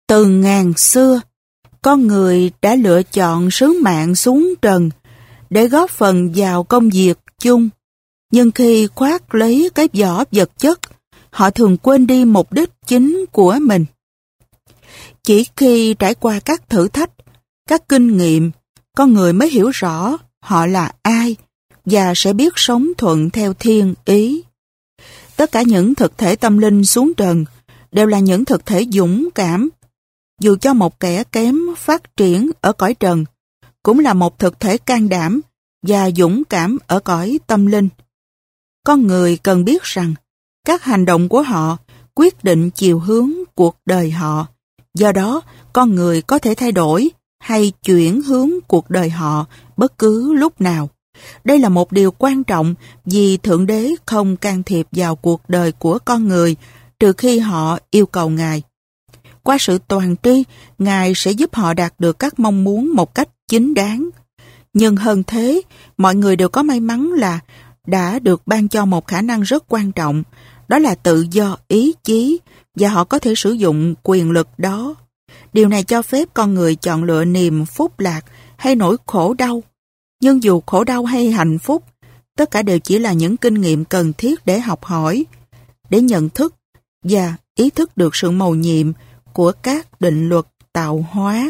Từ ngàn xưa, con người đã lựa chọn sứ mạng xuống trần để góp phần vào công việc chung. Nhưng khi khoác lấy cái vỏ vật chất, họ thường quên đi mục đích chính của mình. Chỉ khi trải qua các thử thách, các kinh nghiệm, con người mới hiểu rõ họ là ai và sẽ biết sống thuận theo thiên ý. Tất cả những thực thể tâm linh xuống trần đều là những thực thể dũng cảm. Dù cho một kẻ kém phát triển ở cõi trần, cũng là một thực thể can đảm và dũng cảm ở cõi tâm linh. Con người cần biết rằng các hành động của họ quyết định chiều hướng cuộc đời họ. Do đó, con người có thể thay đổi hay chuyển hướng cuộc đời họ bất cứ lúc nào. Đây là một điều quan trọng vì Thượng Đế không can thiệp vào cuộc đời của con người trừ khi họ yêu cầu Ngài. Qua sự toàn tri, Ngài sẽ giúp họ đạt được các mong muốn một cách chính đáng. Nhưng hơn thế, mọi người đều có may mắn là đã được ban cho một khả năng rất quan trọng, đó là tự do ý chí, và họ có thể sử dụng quyền lực đó. Điều này cho phép con người chọn lựa niềm phúc lạc hay nỗi khổ đau. Nhưng dù khổ đau hay hạnh phúc, tất cả đều chỉ là những kinh nghiệm cần thiết để học hỏi, để nhận thức và ý thức được sự mầu nhiệm của các định luật tạo hóa.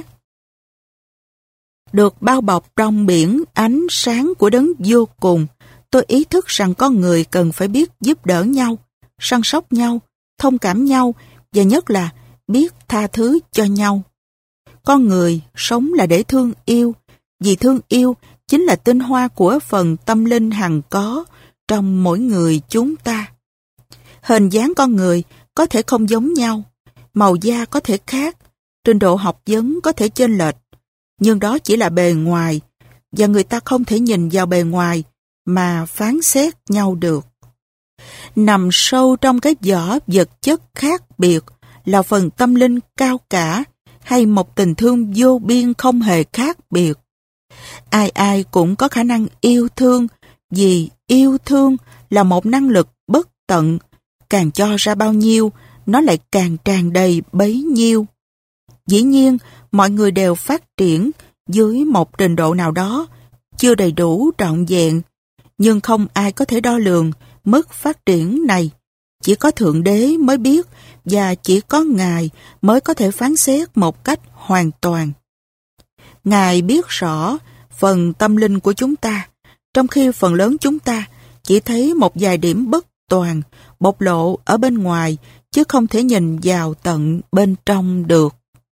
Được bao bọc trong biển ánh sáng của đấng vô cùng, tôi ý thức rằng con người cần phải biết giúp đỡ nhau, săn sóc nhau, thông cảm nhau và nhất là biết tha thứ cho nhau. Con người sống là để thương yêu, vì thương yêu chính là tinh hoa của phần tâm linh hằng có trong mỗi người chúng ta. Hình dáng con người có thể không giống nhau, màu da có thể khác, trình độ học vấn có thể chênh lệch, nhưng đó chỉ là bề ngoài, và người ta không thể nhìn vào bề ngoài mà phán xét nhau được. Nằm sâu trong cái vỏ vật chất khác biệt là phần tâm linh cao cả hay một tình thương vô biên không hề khác biệt. Ai ai cũng có khả năng yêu thương, vì yêu thương là một năng lực bất tận, càng cho ra bao nhiêu, nó lại càng tràn đầy bấy nhiêu. Dĩ nhiên, mọi người đều phát triển dưới một trình độ nào đó, chưa đầy đủ trọn vẹn, nhưng không ai có thể đo lường mức phát triển này. Chỉ có Thượng Đế mới biết và chỉ có Ngài mới có thể phán xét một cách hoàn toàn. Ngài biết rõ phần tâm linh của chúng ta, trong khi phần lớn chúng ta chỉ thấy một vài điểm bất toàn bộc lộ ở bên ngoài chứ không thể nhìn vào tận bên trong được.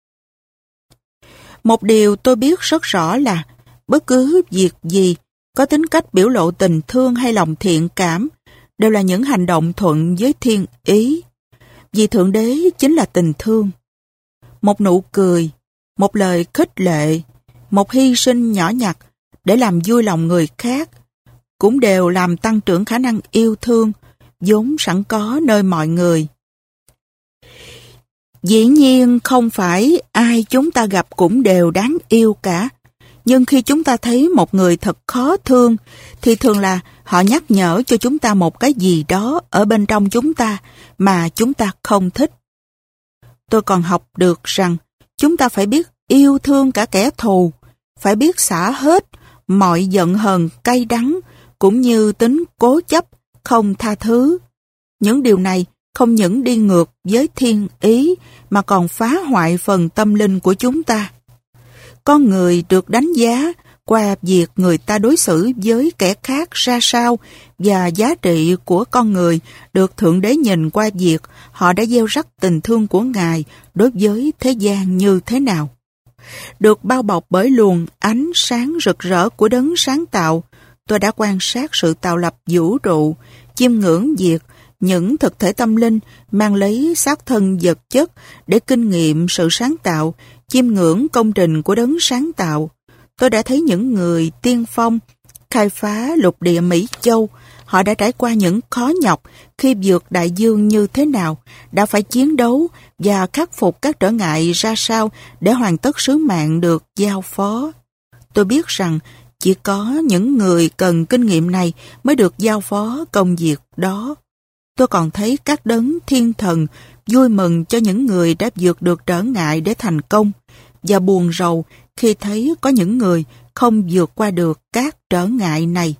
Một điều tôi biết rất rõ là bất cứ việc gì có tính cách biểu lộ tình thương hay lòng thiện cảm đều là những hành động thuận với thiên ý, vì Thượng Đế chính là tình thương. Một nụ cười, một lời khích lệ, một hy sinh nhỏ nhặt để làm vui lòng người khác cũng đều làm tăng trưởng khả năng yêu thương vốn sẵn có nơi mọi người. Dĩ nhiên không phải ai chúng ta gặp cũng đều đáng yêu cả, nhưng khi chúng ta thấy một người thật khó thương thì thường là họ nhắc nhở cho chúng ta một cái gì đó ở bên trong chúng ta mà chúng ta không thích. Tôi còn học được rằng chúng ta phải biết yêu thương cả kẻ thù, phải biết xả hết mọi giận hờn cay đắng cũng như tính cố chấp, không tha thứ. Những điều này không những đi ngược với thiên ý mà còn phá hoại phần tâm linh của chúng ta. Con người được đánh giá qua việc người ta đối xử với kẻ khác ra sao, và giá trị của con người được Thượng Đế nhìn qua việc họ đã gieo rắc tình thương của Ngài đối với thế gian như thế nào. Được bao bọc bởi luồng ánh sáng rực rỡ của đấng sáng tạo, tôi đã quan sát sự tạo lập vũ trụ, chiêm ngưỡng việc những thực thể tâm linh mang lấy xác thân vật chất để kinh nghiệm sự sáng tạo, chiêm ngưỡng công trình của đấng sáng tạo. Tôi đã thấy những người tiên phong khai phá lục địa Mỹ Châu. Họ đã trải qua những khó nhọc khi vượt đại dương như thế nào, đã phải chiến đấu và khắc phục các trở ngại ra sao để hoàn tất sứ mạng được giao phó. Tôi biết rằng chỉ có những người cần kinh nghiệm này mới được giao phó công việc đó. Tôi còn thấy các đấng thiên thần vui mừng cho những người đã vượt được trở ngại để thành công, và buồn rầu khi thấy có những người không vượt qua được các trở ngại này.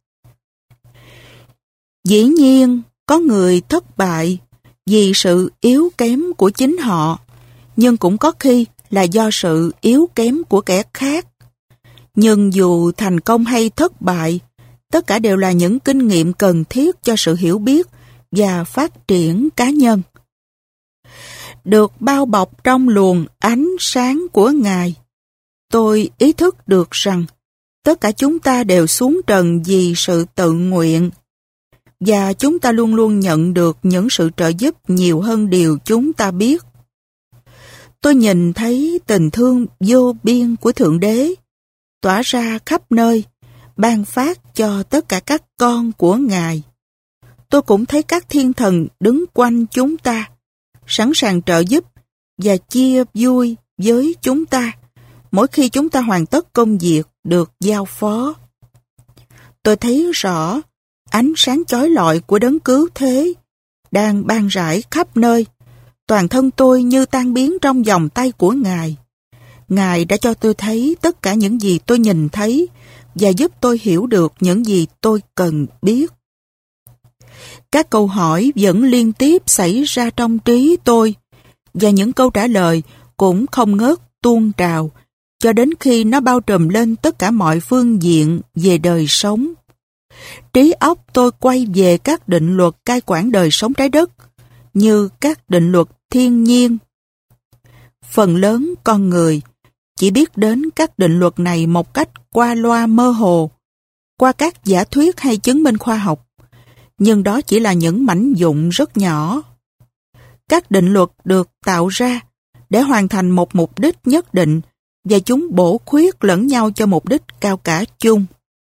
Dĩ nhiên, có người thất bại vì sự yếu kém của chính họ, nhưng cũng có khi là do sự yếu kém của kẻ khác. Nhưng dù thành công hay thất bại, tất cả đều là những kinh nghiệm cần thiết cho sự hiểu biết và phát triển cá nhân. Được bao bọc trong luồng ánh sáng của Ngài, tôi ý thức được rằng tất cả chúng ta đều xuống trần vì sự tự nguyện, và chúng ta luôn luôn nhận được những sự trợ giúp nhiều hơn điều chúng ta biết. Tôi nhìn thấy tình thương vô biên của Thượng Đế tỏa ra khắp nơi, ban phát cho tất cả các con của Ngài. Tôi cũng thấy các thiên thần đứng quanh chúng ta, sẵn sàng trợ giúp và chia vui với chúng ta mỗi khi chúng ta hoàn tất công việc được giao phó. Tôi thấy rõ ánh sáng chói lọi của đấng cứu thế đang ban rải khắp nơi. Toàn thân tôi như tan biến trong vòng tay của Ngài. Ngài đã cho tôi thấy tất cả những gì tôi nhìn thấy và giúp tôi hiểu được những gì tôi cần biết. Các câu hỏi vẫn liên tiếp xảy ra trong trí tôi, và những câu trả lời cũng không ngớt tuôn trào cho đến khi nó bao trùm lên tất cả mọi phương diện về đời sống. Trí óc tôi quay về các định luật cai quản đời sống trái đất, như các định luật thiên nhiên. Phần lớn con người chỉ biết đến các định luật này một cách qua loa mơ hồ, qua các giả thuyết hay chứng minh khoa học, nhưng đó chỉ là những mảnh vụn rất nhỏ. Các định luật được tạo ra để hoàn thành một mục đích nhất định, và chúng bổ khuyết lẫn nhau cho mục đích cao cả chung.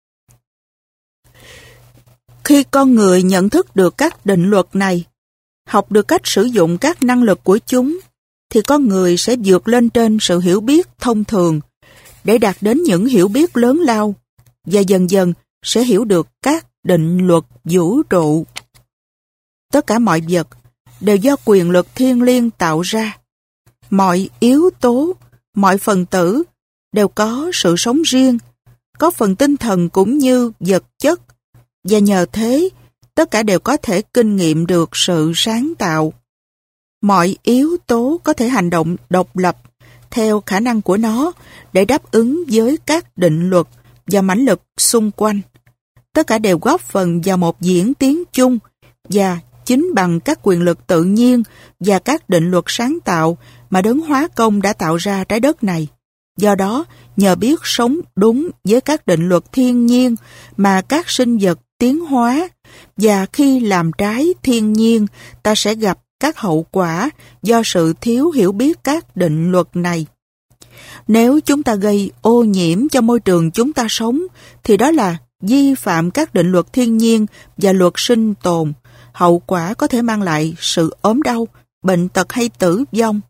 Khi con người nhận thức được các định luật này, học được cách sử dụng các năng lực của chúng, thì con người sẽ vượt lên trên sự hiểu biết thông thường để đạt đến những hiểu biết lớn lao, và dần dần sẽ hiểu được các định luật vũ trụ. Tất cả mọi vật đều do quyền lực thiêng liêng tạo ra. Mọi yếu tố, mọi phần tử đều có sự sống riêng, có phần tinh thần cũng như vật chất, và nhờ thế, tất cả đều có thể kinh nghiệm được sự sáng tạo. Mọi yếu tố có thể hành động độc lập theo khả năng của nó để đáp ứng với các định luật và mãnh lực xung quanh. Tất cả đều góp phần vào một diễn tiến chung, và chính bằng các quyền lực tự nhiên và các định luật sáng tạo mà đấng hóa công đã tạo ra trái đất này. Do đó, nhờ biết sống đúng với các định luật thiên nhiên mà các sinh vật tiến hóa, và khi làm trái thiên nhiên, ta sẽ gặp các hậu quả do sự thiếu hiểu biết các định luật này. Nếu chúng ta gây ô nhiễm cho môi trường chúng ta sống, thì đó là vi phạm các định luật thiên nhiên và luật sinh tồn. Hậu quả có thể mang lại sự ốm đau, bệnh tật hay tử vong.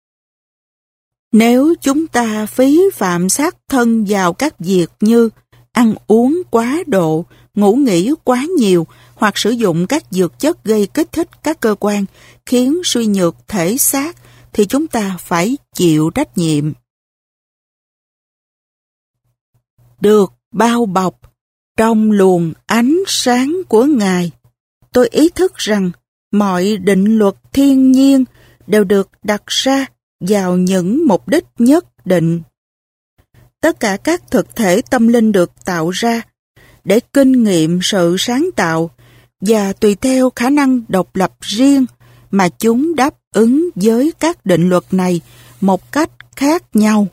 Nếu chúng ta phí phạm xác thân vào các việc như ăn uống quá độ, ngủ nghỉ quá nhiều, hoặc sử dụng các dược chất gây kích thích các cơ quan, khiến suy nhược thể xác, thì chúng ta phải chịu trách nhiệm. Được bao bọc trong luồng ánh sáng của Ngài, tôi ý thức rằng mọi định luật thiên nhiên đều được đặt ra vào những mục đích nhất định. Tất cả các thực thể tâm linh được tạo ra để kinh nghiệm sự sáng tạo, và tùy theo khả năng độc lập riêng mà chúng đáp ứng với các định luật này một cách khác nhau.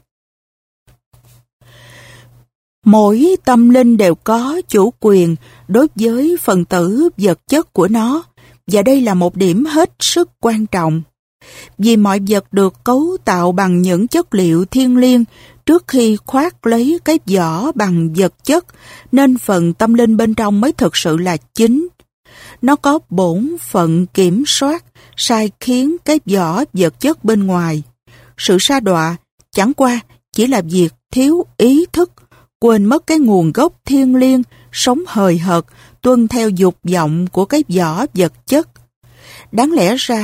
Mỗi tâm linh đều có chủ quyền đối với phần tử vật chất của nó, và đây là một điểm hết sức quan trọng. Vì mọi vật được cấu tạo bằng những chất liệu thiêng liêng trước khi khoác lấy cái vỏ bằng vật chất, nên phần tâm linh bên trong mới thực sự là chính. Nó có bổn phận kiểm soát, sai khiến cái vỏ vật chất bên ngoài. Sự sa đọa chẳng qua chỉ là việc thiếu ý thức, quên mất cái nguồn gốc thiêng liêng, sống hời hợt, tuân theo dục vọng của cái vỏ vật chất. Đáng lẽ ra,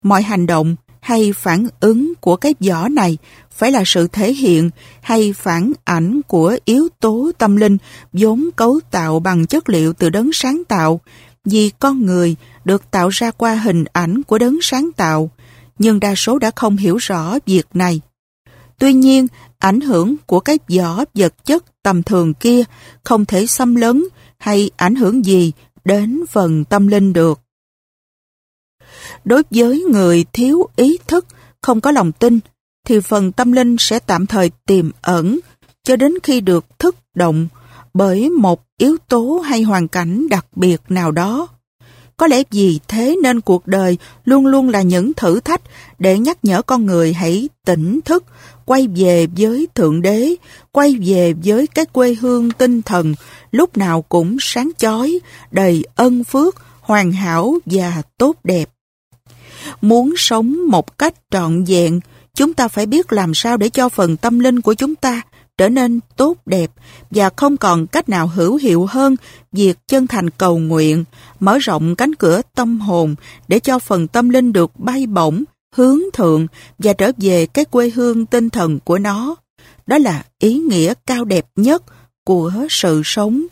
Mọi hành động hay phản ứng của cái vỏ này phải là sự thể hiện hay phản ảnh của yếu tố tâm linh vốn cấu tạo bằng chất liệu từ đấng sáng tạo, vì con người được tạo ra qua hình ảnh của đấng sáng tạo, nhưng đa số đã không hiểu rõ việc này. Tuy nhiên, ảnh hưởng của cái vỏ vật chất tầm thường kia không thể xâm lấn hay ảnh hưởng gì đến phần tâm linh được. Đối với người thiếu ý thức, không có lòng tin, thì phần tâm linh sẽ tạm thời tiềm ẩn cho đến khi được thức động bởi một yếu tố hay hoàn cảnh đặc biệt nào đó. Có lẽ vì thế nên cuộc đời luôn luôn là những thử thách để nhắc nhở con người hãy tỉnh thức, quay về với Thượng Đế, quay về với cái quê hương tinh thần lúc nào cũng sáng chói, đầy ân phước, hoàn hảo và tốt đẹp. Muốn sống một cách trọn vẹn, chúng ta phải biết làm sao để cho phần tâm linh của chúng ta trở nên tốt đẹp, và không còn cách nào hữu hiệu hơn việc chân thành cầu nguyện, mở rộng cánh cửa tâm hồn để cho phần tâm linh được bay bổng, hướng thượng và trở về cái quê hương tinh thần của nó. Đó là ý nghĩa cao đẹp nhất của sự sống.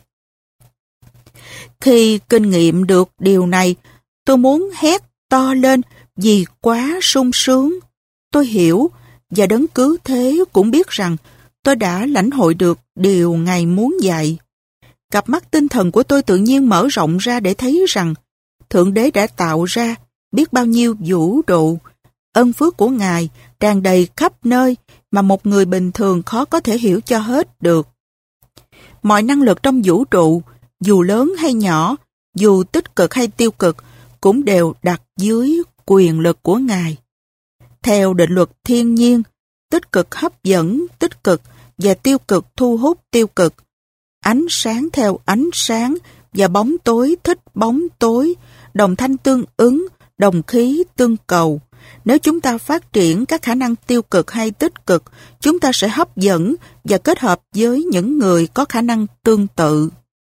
Khi kinh nghiệm được điều này, tôi muốn hét to lên vì quá sung sướng. Tôi hiểu, và đấng cứu thế cũng biết rằng tôi đã lãnh hội được điều Ngài muốn dạy. Cặp mắt tinh thần của tôi tự nhiên mở rộng ra để thấy rằng Thượng Đế đã tạo ra biết bao nhiêu vũ trụ. Ân phước của Ngài tràn đầy khắp nơi mà một người bình thường khó có thể hiểu cho hết được. Mọi năng lực trong vũ trụ, dù lớn hay nhỏ, dù tích cực hay tiêu cực, cũng đều đặt dưới quyền lực của Ngài. Theo định luật thiên nhiên, tích cực hấp dẫn tích cực và tiêu cực thu hút tiêu cực. Ánh sáng theo ánh sáng và bóng tối thích bóng tối, đồng thanh tương ứng, đồng khí tương cầu. Nếu chúng ta phát triển các khả năng tiêu cực hay tích cực, chúng ta sẽ hấp dẫn và kết hợp với những người có khả năng tương tự.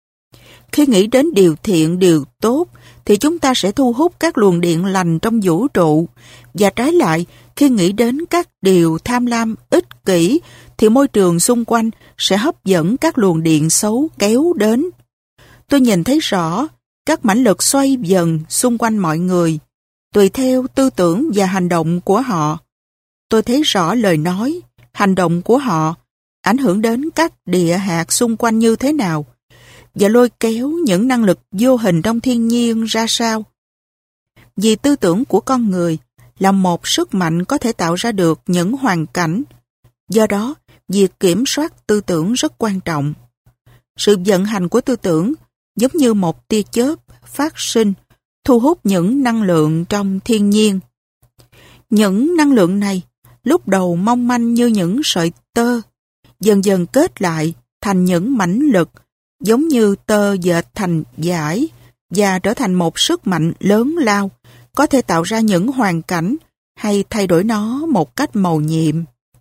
Khi nghĩ đến điều thiện, điều tốt, thì chúng ta sẽ thu hút các luồng điện lành trong vũ trụ. Và trái lại, khi nghĩ đến các điều tham lam, ích kỷ, thì môi trường xung quanh sẽ hấp dẫn các luồng điện xấu kéo đến. Tôi nhìn thấy rõ các mãnh lực xoay dần xung quanh mọi người, tùy theo tư tưởng và hành động của họ. Tôi thấy rõ lời nói, hành động của họ ảnh hưởng đến các địa hạt xung quanh như thế nào, và lôi kéo những năng lực vô hình trong thiên nhiên ra sao. Vì tư tưởng của con người là một sức mạnh có thể tạo ra được những hoàn cảnh. Do đó, việc kiểm soát tư tưởng rất quan trọng. Sự vận hành của tư tưởng giống như một tia chớp phát sinh, thu hút những năng lượng trong thiên nhiên. Những năng lượng này lúc đầu mong manh như những sợi tơ, dần dần kết lại thành những mãnh lực, giống như tơ dệt thành dải và trở thành một sức mạnh lớn lao, có thể tạo ra những hoàn cảnh hay thay đổi nó một cách mầu nhiệm.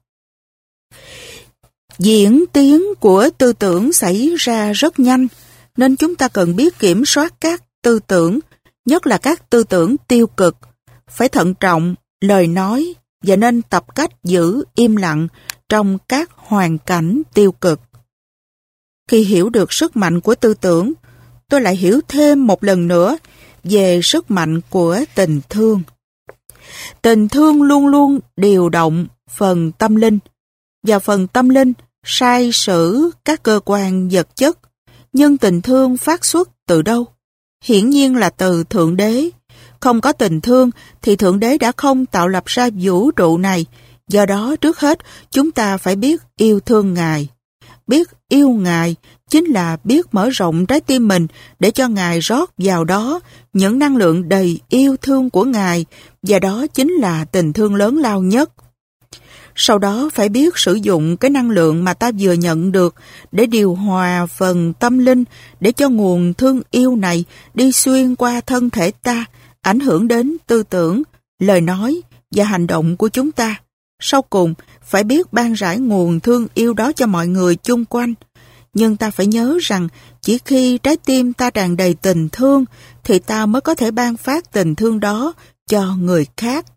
Diễn tiến của tư tưởng xảy ra rất nhanh, nên chúng ta cần biết kiểm soát các tư tưởng, nhất là các tư tưởng tiêu cực. Phải thận trọng lời nói và nên tập cách giữ im lặng trong các hoàn cảnh tiêu cực. Khi hiểu được sức mạnh của tư tưởng, tôi lại hiểu thêm một lần nữa về sức mạnh của tình thương. Tình thương luôn luôn điều động phần tâm linh, và phần tâm linh sai sử các cơ quan vật chất. Nhưng tình thương phát xuất từ đâu? Hiển nhiên là từ Thượng Đế. Không có tình thương thì Thượng Đế đã không tạo lập ra vũ trụ này. Do đó trước hết chúng ta phải biết yêu thương Ngài. Biết yêu Ngài chính là biết mở rộng trái tim mình để cho Ngài rót vào đó những năng lượng đầy yêu thương của Ngài, và đó chính là tình thương lớn lao nhất. Sau đó phải biết sử dụng cái năng lượng mà ta vừa nhận được để điều hòa phần tâm linh, để cho nguồn thương yêu này đi xuyên qua thân thể ta, ảnh hưởng đến tư tưởng, lời nói và hành động của chúng ta. Sau cùng, phải biết ban rải nguồn thương yêu đó cho mọi người chung quanh. Nhưng ta phải nhớ rằng chỉ khi trái tim ta tràn đầy tình thương thì ta mới có thể ban phát tình thương đó cho người khác.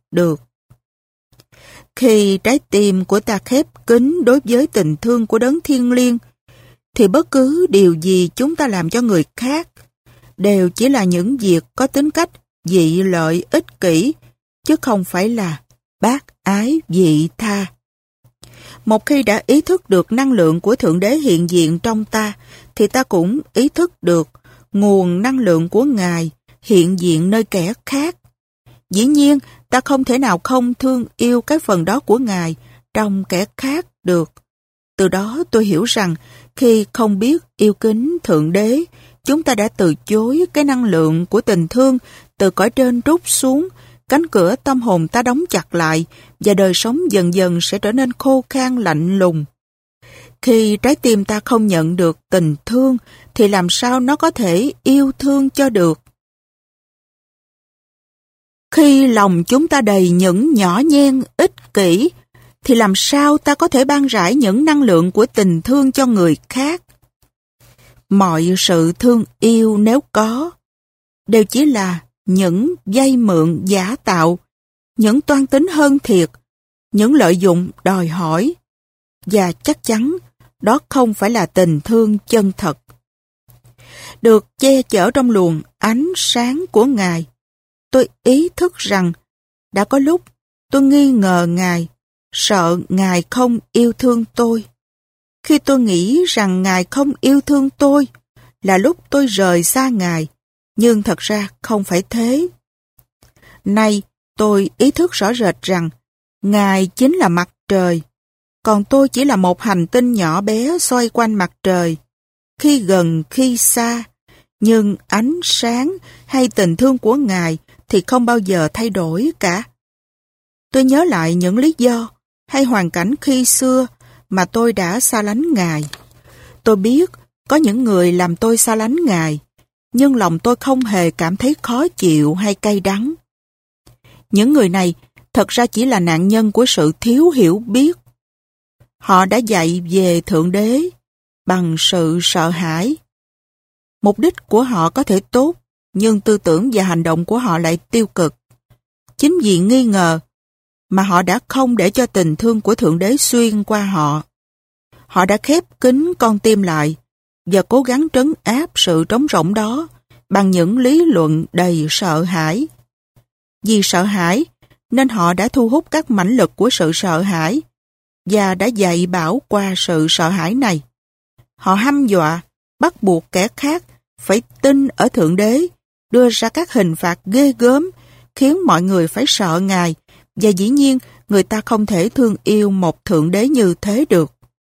được. Khi trái tim của ta khép kín đối với tình thương của đấng thiêng liêng, thì bất cứ điều gì chúng ta làm cho người khác đều chỉ là những việc có tính cách dị lợi ích kỷ, chứ không phải là bác ái vị tha. Một khi đã ý thức được năng lượng của Thượng Đế hiện diện trong ta, thì ta cũng ý thức được nguồn năng lượng của Ngài hiện diện nơi kẻ khác. Dĩ nhiên, ta không thể nào không thương yêu cái phần đó của Ngài trong kẻ khác được. Từ đó tôi hiểu rằng, khi không biết yêu kính Thượng Đế, chúng ta đã từ chối cái năng lượng của tình thương từ cõi trên trút xuống, cánh cửa tâm hồn ta đóng chặt lại, và đời sống dần dần sẽ trở nên khô khan lạnh lùng. Khi trái tim ta không nhận được tình thương, thì làm sao nó có thể yêu thương cho được? Khi lòng chúng ta đầy những nhỏ nhen ích kỷ, thì làm sao ta có thể ban rải những năng lượng của tình thương cho người khác? Mọi sự thương yêu nếu có, đều chỉ là những vay mượn giả tạo, những toan tính hơn thiệt, những lợi dụng đòi hỏi, và chắc chắn đó không phải là tình thương chân thật. Được che chở trong luồng ánh sáng của Ngài, tôi ý thức rằng đã có lúc tôi nghi ngờ Ngài, sợ Ngài không yêu thương tôi. Khi tôi nghĩ rằng Ngài không yêu thương tôi, là lúc tôi rời xa Ngài, nhưng thật ra không phải thế. Nay tôi ý thức rõ rệt rằng Ngài chính là mặt trời, còn tôi chỉ là một hành tinh nhỏ bé xoay quanh mặt trời, khi gần khi xa, nhưng ánh sáng hay tình thương của Ngài thì không bao giờ thay đổi cả. Tôi nhớ lại những lý do hay hoàn cảnh khi xưa mà tôi đã xa lánh Ngài. Tôi biết có những người làm tôi xa lánh Ngài, nhưng lòng tôi không hề cảm thấy khó chịu hay cay đắng. Những người này thật ra chỉ là nạn nhân của sự thiếu hiểu biết. Họ đã dạy về Thượng Đế bằng sự sợ hãi. Mục đích của họ có thể tốt, nhưng tư tưởng và hành động của họ lại tiêu cực. Chính vì nghi ngờ mà họ đã không để cho tình thương của Thượng Đế xuyên qua họ. Họ đã khép kín con tim lại và cố gắng trấn áp sự trống rỗng đó bằng những lý luận đầy sợ hãi. Vì sợ hãi nên họ đã thu hút các mãnh lực của sự sợ hãi và đã dạy bảo qua sự sợ hãi này. Họ hăm dọa, bắt buộc kẻ khác phải tin ở Thượng Đế, đưa ra các hình phạt ghê gớm, khiến mọi người phải sợ Ngài, và dĩ nhiên người ta không thể thương yêu một Thượng Đế như thế được.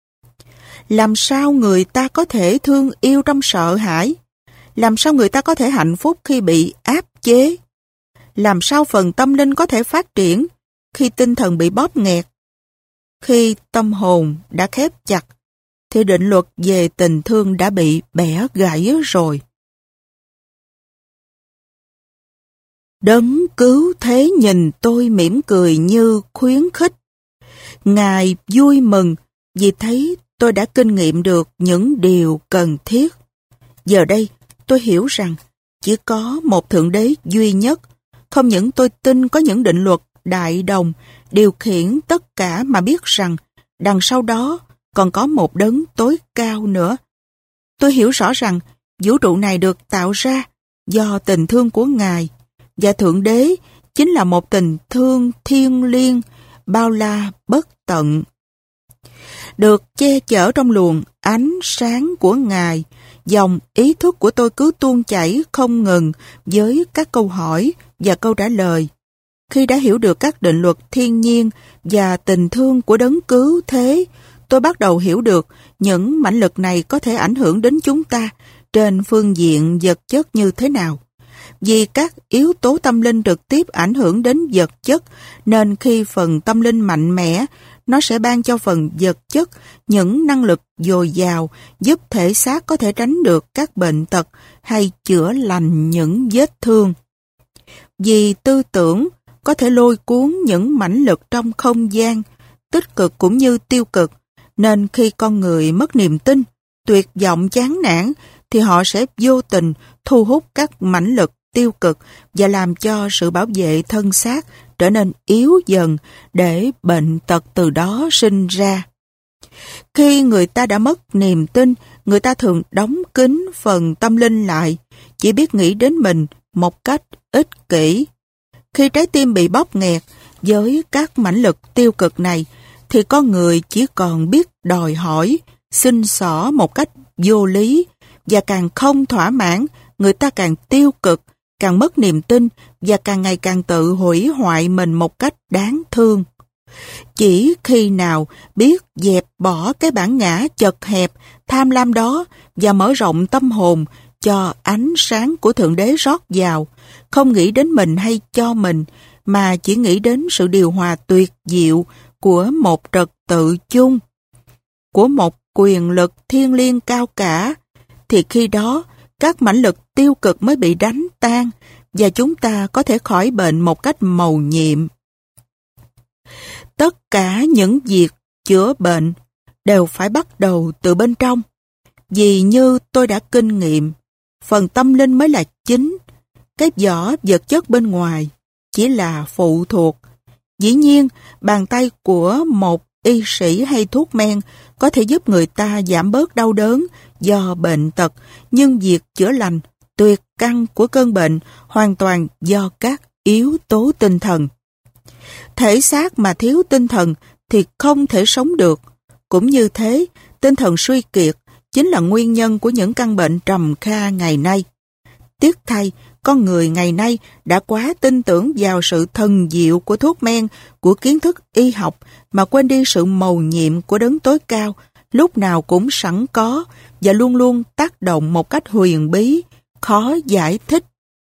Làm sao người ta có thể thương yêu trong sợ hãi? Làm sao người ta có thể hạnh phúc khi bị áp chế? Làm sao phần tâm linh có thể phát triển khi tinh thần bị bóp nghẹt? Khi tâm hồn đã khép chặt, thì định luật về tình thương đã bị bẻ gãy rồi. Đấng cứu thế nhìn tôi mỉm cười như khuyến khích. Ngài vui mừng vì thấy tôi đã kinh nghiệm được những điều cần thiết. Giờ đây, tôi hiểu rằng chỉ có một Thượng Đế duy nhất. Không những tôi tin có những định luật đại đồng điều khiển tất cả, mà biết rằng đằng sau đó còn có một đấng tối cao nữa. Tôi hiểu rõ rằng vũ trụ này được tạo ra do tình thương của Ngài, và Thượng Đế chính là một tình thương thiêng liêng, bao la bất tận. Được che chở trong luồng ánh sáng của Ngài, dòng ý thức của tôi cứ tuôn chảy không ngừng với các câu hỏi và câu trả lời. Khi đã hiểu được các định luật thiên nhiên và tình thương của đấng cứu thế, tôi bắt đầu hiểu được những mãnh lực này có thể ảnh hưởng đến chúng ta trên phương diện vật chất như thế nào. Vì các yếu tố tâm linh trực tiếp ảnh hưởng đến vật chất, nên khi phần tâm linh mạnh mẽ, nó sẽ ban cho phần vật chất những năng lực dồi dào, giúp thể xác có thể tránh được các bệnh tật hay chữa lành những vết thương. Vì tư tưởng có thể lôi cuốn những mãnh lực trong không gian, tích cực cũng như tiêu cực, nên khi con người mất niềm tin, tuyệt vọng chán nản, thì họ sẽ vô tình thu hút các mãnh lực tiêu cực và làm cho sự bảo vệ thân xác trở nên yếu dần để bệnh tật từ đó sinh ra. Khi người ta đã mất niềm tin, người ta thường đóng kín phần tâm linh lại, chỉ biết nghĩ đến mình một cách ích kỷ. Khi trái tim bị bóp nghẹt với các mãnh lực tiêu cực này, thì con người chỉ còn biết đòi hỏi, xin xỏ một cách vô lý, và càng không thỏa mãn, người ta càng tiêu cực, càng mất niềm tin và càng ngày càng tự hủy hoại mình một cách đáng thương. Chỉ khi nào biết dẹp bỏ cái bản ngã chật hẹp, tham lam đó và mở rộng tâm hồn cho ánh sáng của Thượng Đế rót vào, không nghĩ đến mình hay cho mình, mà chỉ nghĩ đến sự điều hòa tuyệt diệu của một trật tự chung, của một quyền lực thiêng liêng cao cả, thì khi đó các mãnh lực tiêu cực mới bị đánh tan và chúng ta có thể khỏi bệnh một cách mầu nhiệm. Tất cả những việc chữa bệnh đều phải bắt đầu từ bên trong, vì như tôi đã kinh nghiệm, phần tâm linh mới là chính, cái vỏ vật chất bên ngoài chỉ là phụ thuộc. Dĩ nhiên, bàn tay của một y sĩ hay thuốc men có thể giúp người ta giảm bớt đau đớn do bệnh tật, nhưng việc chữa lành tuyệt căn của cơn bệnh hoàn toàn do các yếu tố tinh thần. Thể xác mà thiếu tinh thần thì không thể sống được. Cũng như thế, tinh thần suy kiệt chính là nguyên nhân của những căn bệnh trầm kha ngày nay. Tiếc thay, con người ngày nay đã quá tin tưởng vào sự thần diệu của thuốc men, của kiến thức y học, mà quên đi sự mầu nhiệm của đấng tối cao, lúc nào cũng sẵn có và luôn luôn tác động một cách huyền bí, khó giải thích.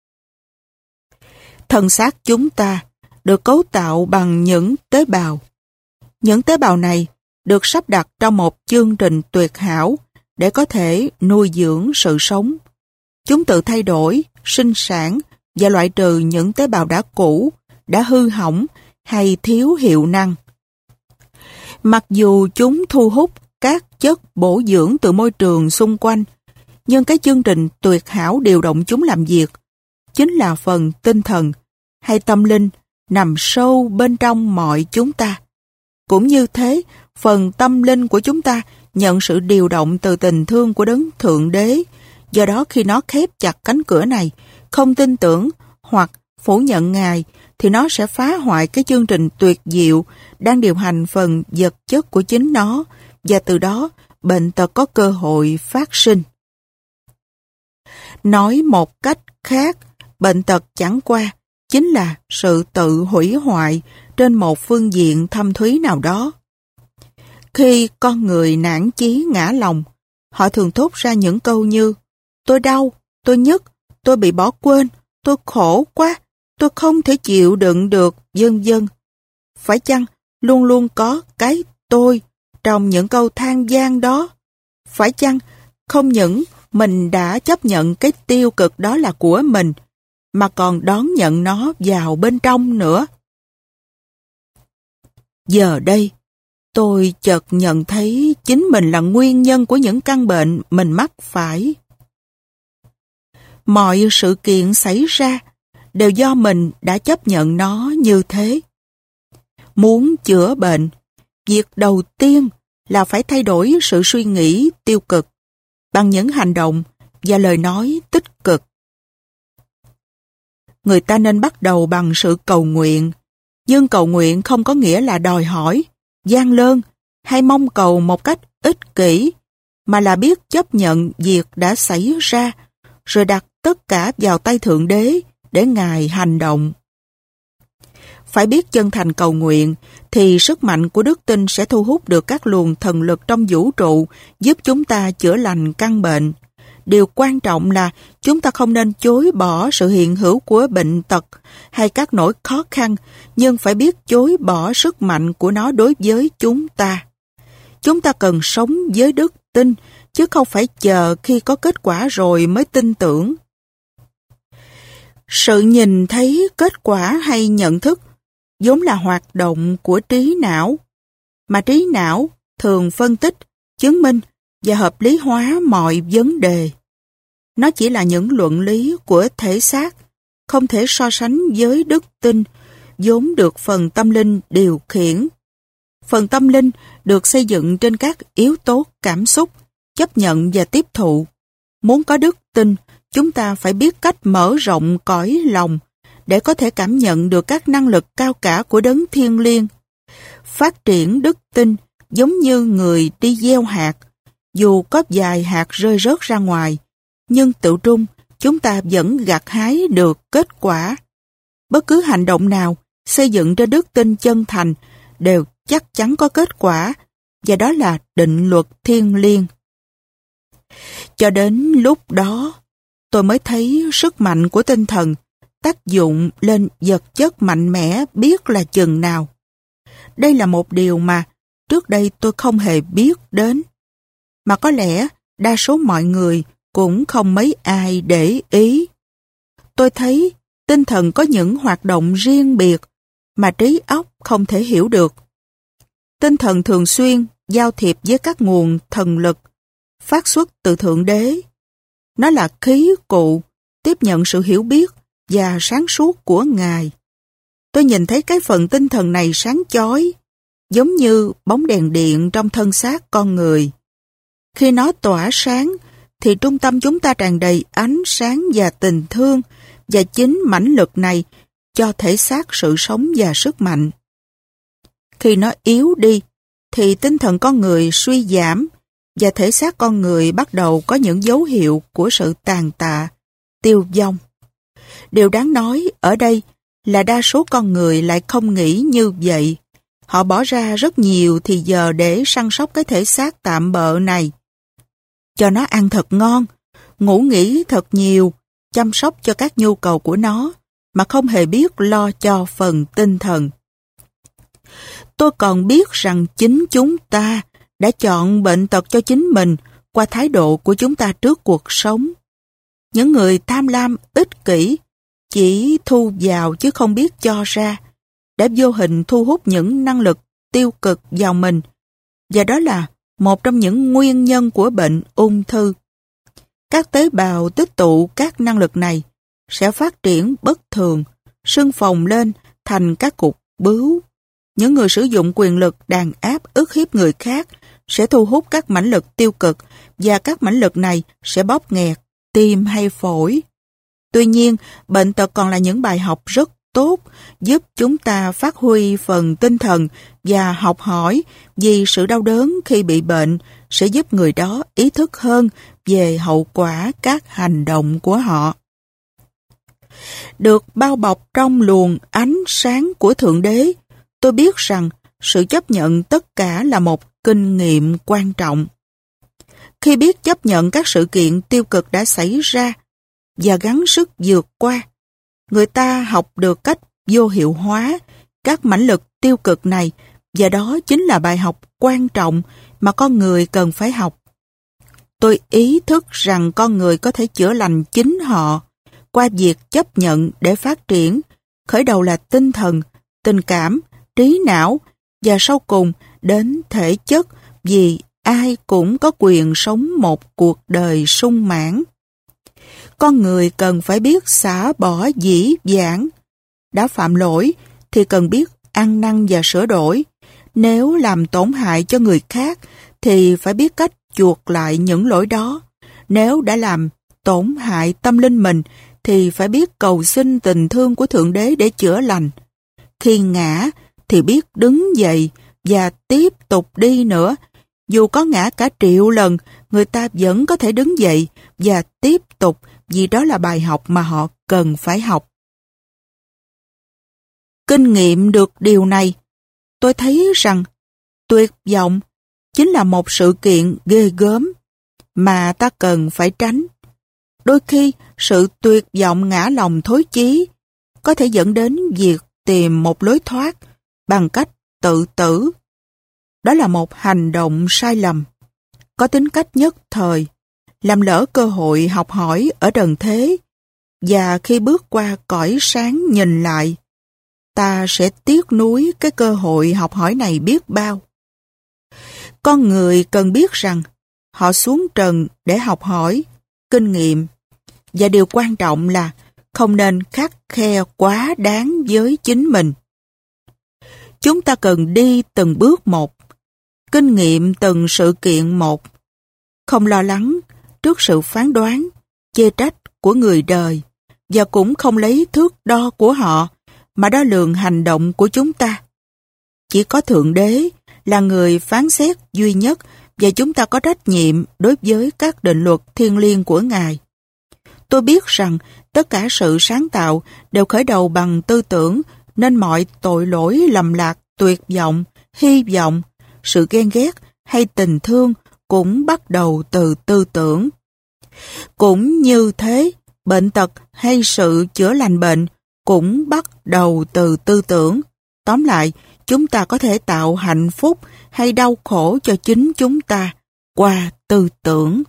Thân xác chúng ta được cấu tạo bằng những tế bào. Những tế bào này được sắp đặt trong một chương trình tuyệt hảo để có thể nuôi dưỡng sự sống. Chúng tự thay đổi, sinh sản và loại trừ những tế bào đã cũ, đã hư hỏng hay thiếu hiệu năng. Mặc dù chúng thu hút các chất bổ dưỡng từ môi trường xung quanh, nhưng cái chương trình tuyệt hảo điều động chúng làm việc chính là phần tinh thần hay tâm linh nằm sâu bên trong mọi chúng ta. Cũng như thế, phần tâm linh của chúng ta nhận sự điều động từ tình thương của đấng Thượng Đế. Do đó khi nó khép chặt cánh cửa này, không tin tưởng hoặc phủ nhận Ngài, thì nó sẽ phá hoại cái chương trình tuyệt diệu đang điều hành phần vật chất của chính nó, và từ đó bệnh tật có cơ hội phát sinh. Nói một cách khác, bệnh tật chẳng qua chính là sự tự hủy hoại trên một phương diện thâm thúy nào đó. Khi con người nản chí ngã lòng, họ thường thốt ra những câu như: tôi đau, tôi nhức, tôi bị bỏ quên, tôi khổ quá, tôi không thể chịu đựng được, vân vân. Phải chăng luôn luôn có cái tôi trong những câu than van đó? Phải chăng không những mình đã chấp nhận cái tiêu cực đó là của mình, mà còn đón nhận nó vào bên trong nữa? Giờ đây, tôi chợt nhận thấy chính mình là nguyên nhân của những căn bệnh mình mắc phải. Mọi sự kiện xảy ra đều do mình đã chấp nhận nó như thế. Muốn chữa bệnh, việc đầu tiên là phải thay đổi sự suy nghĩ tiêu cực bằng những hành động và lời nói tích cực. Người ta nên bắt đầu bằng sự cầu nguyện, nhưng cầu nguyện không có nghĩa là đòi hỏi, van lơn hay mong cầu một cách ích kỷ, mà là biết chấp nhận việc đã xảy ra, rồi đặt tất cả vào tay Thượng Đế để Ngài hành động. Phải biết chân thành cầu nguyện, thì sức mạnh của đức tin sẽ thu hút được các luồng thần lực trong vũ trụ giúp chúng ta chữa lành căn bệnh. Điều quan trọng là chúng ta không nên chối bỏ sự hiện hữu của bệnh tật hay các nỗi khó khăn, nhưng phải biết chối bỏ sức mạnh của nó đối với chúng ta. Chúng ta cần sống với đức tin, chứ không phải chờ khi có kết quả rồi mới tin tưởng. Sự nhìn thấy kết quả hay nhận thức vốn là hoạt động của trí não, mà trí não thường phân tích, chứng minh và hợp lý hóa mọi vấn đề. Nó chỉ là những luận lý của thể xác, không thể so sánh với đức tin, vốn được phần tâm linh điều khiển. Phần tâm linh được xây dựng trên các yếu tố cảm xúc, chấp nhận và tiếp thụ. Muốn có đức tin, chúng ta phải biết cách mở rộng cõi lòng để có thể cảm nhận được các năng lực cao cả của đấng thiêng liêng. Phát triển đức tin giống như người đi gieo hạt. Dù có vài hạt rơi rớt ra ngoài, nhưng tự trung chúng ta vẫn gặt hái được kết quả. Bất cứ hành động nào xây dựng trên đức tin chân thành đều chắc chắn có kết quả, và đó là định luật thiêng liêng. Cho đến lúc đó, tôi mới thấy sức mạnh của tinh thần tác dụng lên vật chất mạnh mẽ biết là chừng nào. Đây là một điều mà trước đây tôi không hề biết đến, mà có lẽ đa số mọi người cũng không mấy ai để ý. Tôi thấy tinh thần có những hoạt động riêng biệt mà trí óc không thể hiểu được. Tinh thần thường xuyên giao thiệp với các nguồn thần lực phát xuất từ Thượng Đế. Nó là khí cụ tiếp nhận sự hiểu biết và sáng suốt của Ngài. Tôi nhìn thấy cái phần tinh thần này sáng chói, giống như bóng đèn điện trong thân xác con người. Khi nó tỏa sáng, thì trung tâm chúng ta tràn đầy ánh sáng và tình thương, và chính mãnh lực này cho thể xác sự sống và sức mạnh. Khi nó yếu đi, thì tinh thần con người suy giảm, và thể xác con người bắt đầu có những dấu hiệu của sự tàn tạ, tiêu vong. Điều đáng nói ở đây là đa số con người lại không nghĩ như vậy. Họ bỏ ra rất nhiều thì giờ để săn sóc cái thể xác tạm bợ này. Cho nó ăn thật ngon, ngủ nghỉ thật nhiều, chăm sóc cho các nhu cầu của nó, mà không hề biết lo cho phần tinh thần. Tôi còn biết rằng chính chúng ta đã chọn bệnh tật cho chính mình qua thái độ của chúng ta trước cuộc sống. Những người tham lam, ích kỷ, chỉ thu vào chứ không biết cho ra, đã vô hình thu hút những năng lực tiêu cực vào mình, và đó là một trong những nguyên nhân của bệnh ung thư. Các tế bào tích tụ các năng lực này sẽ phát triển bất thường, sưng phồng lên thành các cục bướu. Những người sử dụng quyền lực đàn áp ức hiếp người khác sẽ thu hút các mãnh lực tiêu cực, và các mãnh lực này sẽ bóp nghẹt tim hay phổi. Tuy nhiên, bệnh tật còn là những bài học rất tốt, giúp chúng ta phát huy phần tinh thần và học hỏi, vì sự đau đớn khi bị bệnh sẽ giúp người đó ý thức hơn về hậu quả các hành động của họ. Được bao bọc trong luồng ánh sáng của Thượng Đế, tôi biết rằng sự chấp nhận tất cả là một kinh nghiệm quan trọng. Khi biết chấp nhận các sự kiện tiêu cực đã xảy ra và gắng sức vượt qua, người ta học được cách vô hiệu hóa các mãnh lực tiêu cực này, và đó chính là bài học quan trọng mà con người cần phải học. Tôi ý thức rằng con người có thể chữa lành chính họ qua việc chấp nhận để phát triển, khởi đầu là tinh thần, tình cảm, trí não, và sau cùng đến thể chất, vì ai cũng có quyền sống một cuộc đời sung mãn. Con người cần phải biết xả bỏ dĩ vãng. Đã phạm lỗi thì cần biết ăn năn và sửa đổi. Nếu làm tổn hại cho người khác thì phải biết cách chuộc lại những lỗi đó. Nếu đã làm tổn hại tâm linh mình thì phải biết cầu xin tình thương của Thượng Đế để chữa lành. Khi ngã thì biết đứng dậy và tiếp tục đi nữa. Dù có ngã cả triệu lần, người ta vẫn có thể đứng dậy và tiếp tục, vì đó là bài học mà họ cần phải học. Kinh nghiệm được điều này, tôi thấy rằng tuyệt vọng chính là một sự kiện ghê gớm mà ta cần phải tránh. Đôi khi, sự tuyệt vọng ngã lòng thối chí có thể dẫn đến việc tìm một lối thoát bằng cách tự tử. Đó là một hành động sai lầm, có tính cách nhất thời, làm lỡ cơ hội học hỏi ở trần thế, và khi bước qua cõi sáng nhìn lại, ta sẽ tiếc nuối cái cơ hội học hỏi này biết bao. Con người cần biết rằng họ xuống trần để học hỏi, kinh nghiệm, và điều quan trọng là không nên khắt khe quá đáng với chính mình. Chúng ta cần đi từng bước một, kinh nghiệm từng sự kiện một, không lo lắng trước sự phán đoán, chê trách của người đời, và cũng không lấy thước đo của họ mà đo lường hành động của chúng ta. Chỉ có Thượng Đế là người phán xét duy nhất, và chúng ta có trách nhiệm đối với các định luật thiêng liêng của Ngài. Tôi biết rằng tất cả sự sáng tạo đều khởi đầu bằng tư tưởng, nên mọi tội lỗi lầm lạc, tuyệt vọng, hy vọng, sự ghen ghét hay tình thương cũng bắt đầu từ tư tưởng. Cũng như thế, bệnh tật hay sự chữa lành bệnh cũng bắt đầu từ tư tưởng. Tóm lại, chúng ta có thể tạo hạnh phúc hay đau khổ cho chính chúng ta qua tư tưởng.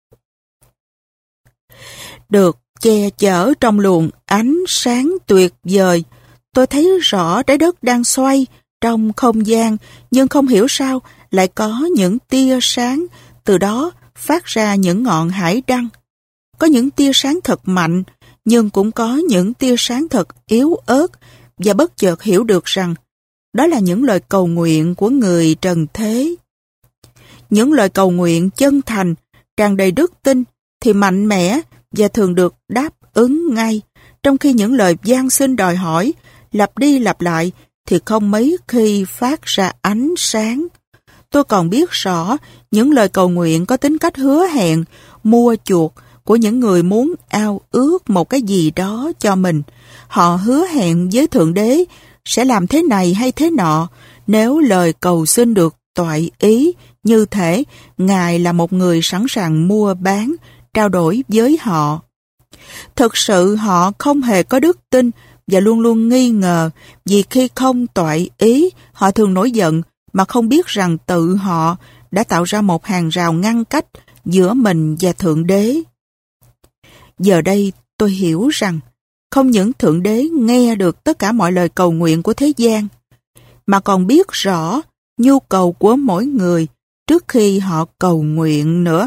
Được che chở trong luồng ánh sáng tuyệt vời, tôi thấy rõ trái đất đang xoay trong không gian, nhưng không hiểu sao lại có những tia sáng, từ đó phát ra những ngọn hải đăng. Có những tia sáng thật mạnh, nhưng cũng có những tia sáng thật yếu ớt, và bất chợt hiểu được rằng đó là những lời cầu nguyện của người trần thế. Những lời cầu nguyện chân thành, tràn đầy đức tin thì mạnh mẽ và thường được đáp ứng ngay, trong khi những lời van xin đòi hỏi, lặp đi lặp lại thì không mấy khi phát ra ánh sáng. Tôi còn biết rõ những lời cầu nguyện có tính cách hứa hẹn, mua chuộc của những người muốn ao ước một cái gì đó cho mình. Họ hứa hẹn với Thượng Đế sẽ làm thế này hay thế nọ nếu lời cầu xin được toại ý, như thể Ngài là một người sẵn sàng mua bán, trao đổi với họ. Thực sự họ không hề có đức tin và luôn luôn nghi ngờ, vì khi không toại ý, họ thường nổi giận mà không biết rằng tự họ đã tạo ra một hàng rào ngăn cách giữa mình và Thượng Đế. Giờ đây tôi hiểu rằng không những Thượng Đế nghe được tất cả mọi lời cầu nguyện của thế gian, mà còn biết rõ nhu cầu của mỗi người trước khi họ cầu nguyện nữa.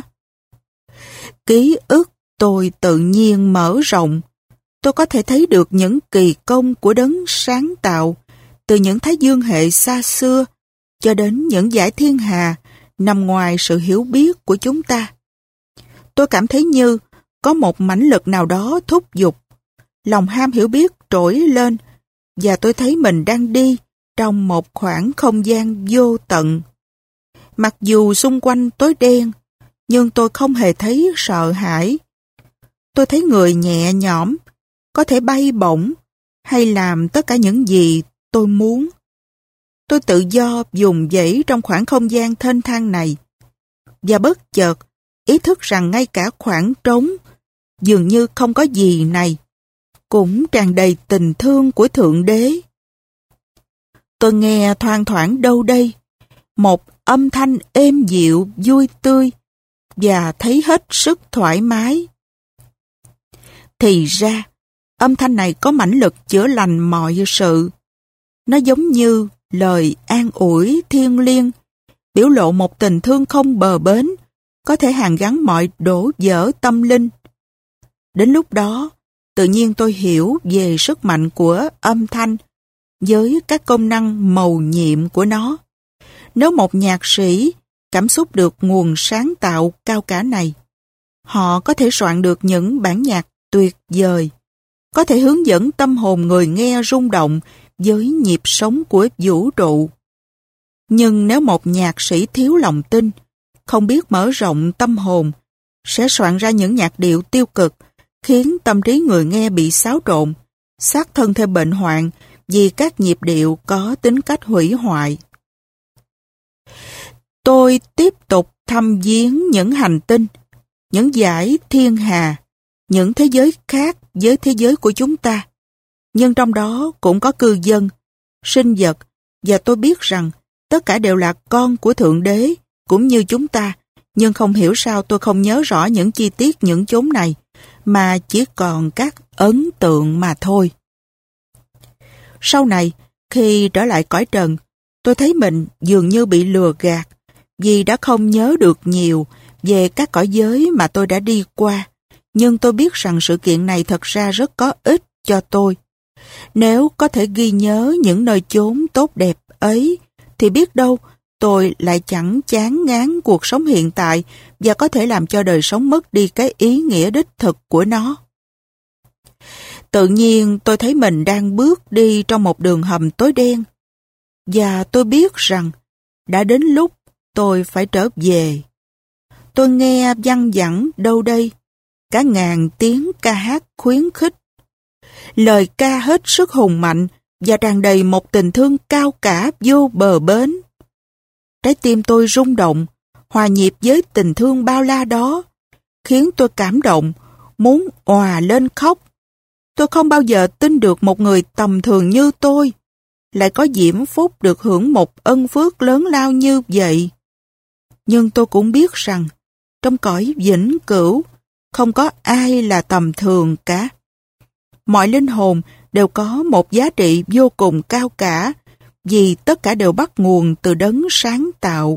Ký ức tôi tự nhiên mở rộng. Tôi có thể thấy được những kỳ công của đấng sáng tạo, từ những thái dương hệ xa xưa cho đến những dải thiên hà nằm ngoài sự hiểu biết của chúng ta. Tôi cảm thấy như có một mãnh lực nào đó thúc giục. Lòng ham hiểu biết trỗi lên, và tôi thấy mình đang đi trong một khoảng không gian vô tận. Mặc dù xung quanh tối đen, nhưng tôi không hề thấy sợ hãi. Tôi thấy người nhẹ nhõm, có thể bay bổng, hay làm tất cả những gì tôi muốn. Tôi tự do vùng vẫy trong khoảng không gian thênh thang này, và bất chợt ý thức rằng ngay cả khoảng trống, dường như không có gì này, cũng tràn đầy tình thương của Thượng Đế. Tôi nghe thoang thoảng đâu đây một âm thanh êm dịu, vui tươi, và thấy hết sức thoải mái. Thì ra, âm thanh này có mãnh lực chữa lành mọi sự. Nó giống như lời an ủi thiêng liêng, biểu lộ một tình thương không bờ bến, có thể hàn gắn mọi đổ vỡ tâm linh. Đến lúc đó, tự nhiên tôi hiểu về sức mạnh của âm thanh với các công năng mầu nhiệm của nó. Nếu một nhạc sĩ cảm xúc được nguồn sáng tạo cao cả này, họ có thể soạn được những bản nhạc tuyệt vời, có thể hướng dẫn tâm hồn người nghe rung động với nhịp sống của vũ trụ. Nhưng nếu một nhạc sĩ thiếu lòng tin, không biết mở rộng tâm hồn, sẽ soạn ra những nhạc điệu tiêu cực, khiến tâm trí người nghe bị xáo trộn, xác thân thêm bệnh hoạn vì các nhịp điệu có tính cách hủy hoại. Tôi tiếp tục thăm viếng những hành tinh, những dải thiên hà, những thế giới khác với thế giới của chúng ta. Nhưng trong đó cũng có cư dân, sinh vật, và tôi biết rằng tất cả đều là con của Thượng Đế, cũng như chúng ta, nhưng không hiểu sao tôi không nhớ rõ những chi tiết những chốn này, mà chỉ còn các ấn tượng mà thôi. Sau này, khi trở lại cõi trần, tôi thấy mình dường như bị lừa gạt, vì đã không nhớ được nhiều về các cõi giới mà tôi đã đi qua, nhưng tôi biết rằng sự kiện này thật ra rất có ích cho tôi. Nếu có thể ghi nhớ những nơi chốn tốt đẹp ấy, thì biết đâu tôi lại chẳng chán ngán cuộc sống hiện tại và có thể làm cho đời sống mất đi cái ý nghĩa đích thực của nó. Tự nhiên tôi thấy mình đang bước đi trong một đường hầm tối đen, và tôi biết rằng đã đến lúc tôi phải trở về. Tôi nghe văng vẳng đâu đây cả ngàn tiếng ca hát khuyến khích. Lời ca hết sức hùng mạnh và tràn đầy một tình thương cao cả vô bờ bến. Trái tim tôi rung động, hòa nhịp với tình thương bao la đó, khiến tôi cảm động, muốn òa lên khóc. Tôi không bao giờ tin được một người tầm thường như tôi lại có diễm phúc được hưởng một ân phước lớn lao như vậy. Nhưng tôi cũng biết rằng trong cõi vĩnh cửu không có ai là tầm thường cả. Mọi linh hồn đều có một giá trị vô cùng cao cả, vì tất cả đều bắt nguồn từ đấng sáng tạo.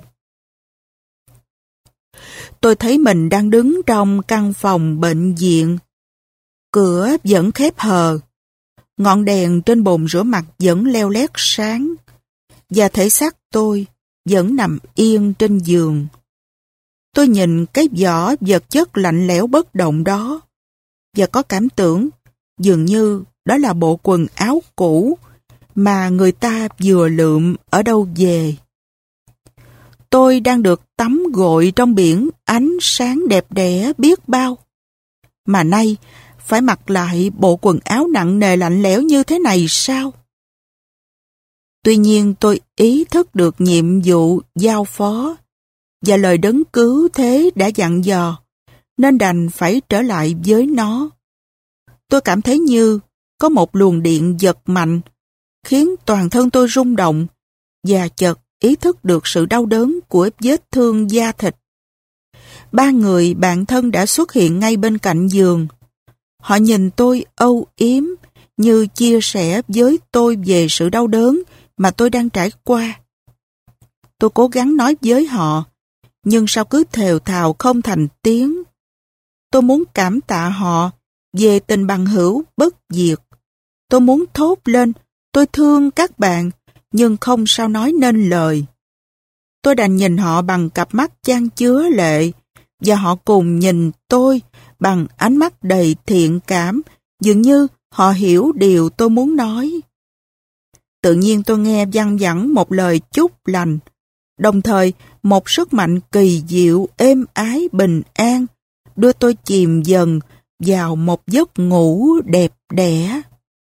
Tôi thấy mình đang đứng trong căn phòng bệnh viện. Cửa vẫn khép hờ, ngọn đèn trên bồn rửa mặt vẫn leo lét sáng, và thể xác tôi vẫn nằm yên trên giường. Tôi nhìn cái vỏ vật chất lạnh lẽo bất động đó, và có cảm tưởng dường như đó là bộ quần áo cũ mà người ta vừa lượm ở đâu về. Tôi đang được tắm gội trong biển ánh sáng đẹp đẽ biết bao, mà nay phải mặc lại bộ quần áo nặng nề lạnh lẽo như thế này sao? Tuy nhiên tôi ý thức được nhiệm vụ giao phó và lời đấng cứu thế đã dặn dò, nên đành phải trở lại với nó. Tôi cảm thấy như có một luồng điện giật mạnh, khiến toàn thân tôi rung động, và chợt ý thức được sự đau đớn của vết thương da thịt. 3 người bạn thân đã xuất hiện ngay bên cạnh giường. Họ nhìn tôi âu yếm, như chia sẻ với tôi về sự đau đớn mà tôi đang trải qua. Tôi cố gắng nói với họ, nhưng sao cứ thều thào không thành tiếng. Tôi muốn cảm tạ họ về tình bằng hữu bất diệt. Tôi muốn thốt lên, tôi thương các bạn, nhưng không sao nói nên lời. Tôi đành nhìn họ bằng cặp mắt chan chứa lệ, và họ cùng nhìn tôi bằng ánh mắt đầy thiện cảm, dường như họ hiểu điều tôi muốn nói. Tự nhiên tôi nghe văng vẳng một lời chúc lành, đồng thời một sức mạnh kỳ diệu, êm ái, bình an, đưa tôi chìm dần vào một giấc ngủ đẹp đẽ.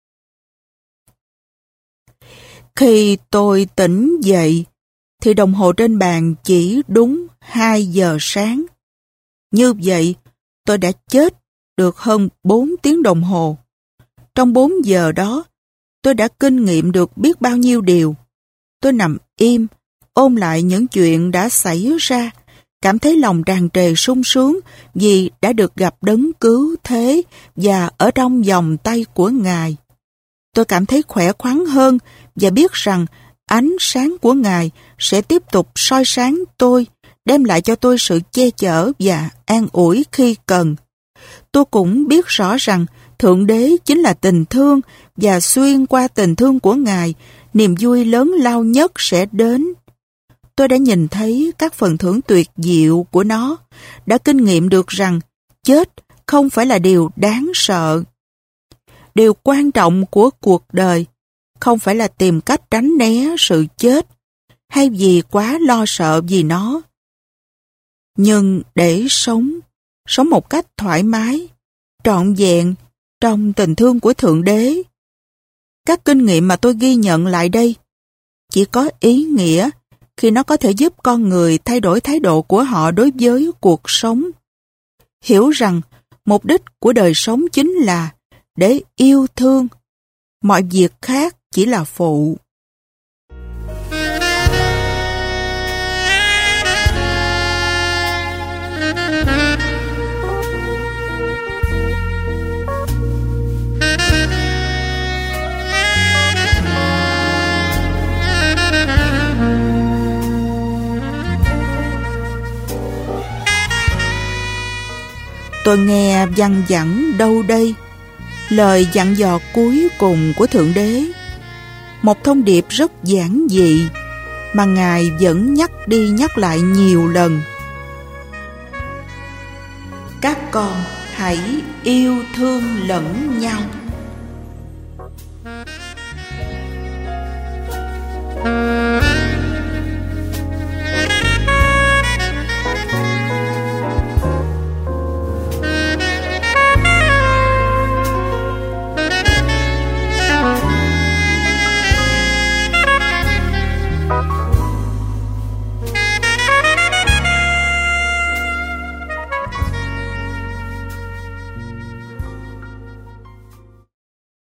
Khi tôi tỉnh dậy, thì đồng hồ trên bàn chỉ đúng 2 giờ sáng. Như vậy, tôi đã chết được hơn 4 tiếng đồng hồ. Trong 4 giờ đó, tôi đã kinh nghiệm được biết bao nhiêu điều. Tôi nằm im, ôn lại những chuyện đã xảy ra, cảm thấy lòng tràn trề sung sướng vì đã được gặp đấng cứu thế và ở trong vòng tay của Ngài. Tôi cảm thấy khỏe khoắn hơn và biết rằng ánh sáng của Ngài sẽ tiếp tục soi sáng tôi, đem lại cho tôi sự che chở và an ủi khi cần. Tôi cũng biết rõ rằng Thượng Đế chính là tình thương, và xuyên qua tình thương của Ngài, niềm vui lớn lao nhất sẽ đến. Tôi đã nhìn thấy các phần thưởng tuyệt diệu của nó, đã kinh nghiệm được rằng chết không phải là điều đáng sợ. Điều quan trọng của cuộc đời không phải là tìm cách tránh né sự chết, hay vì quá lo sợ vì nó, nhưng để sống một cách thoải mái, trọn vẹn trong tình thương của Thượng Đế. Các kinh nghiệm mà tôi ghi nhận lại đây chỉ có ý nghĩa khi nó có thể giúp con người thay đổi thái độ của họ đối với cuộc sống. Hiểu rằng mục đích của đời sống chính là để yêu thương, mọi việc khác chỉ là phụ. Tôi nghe văng vẳng đâu đây lời dặn dò cuối cùng của Thượng Đế. một thông điệp rất giản dị mà Ngài vẫn nhắc đi nhắc lại nhiều lần. Các con hãy yêu thương lẫn nhau.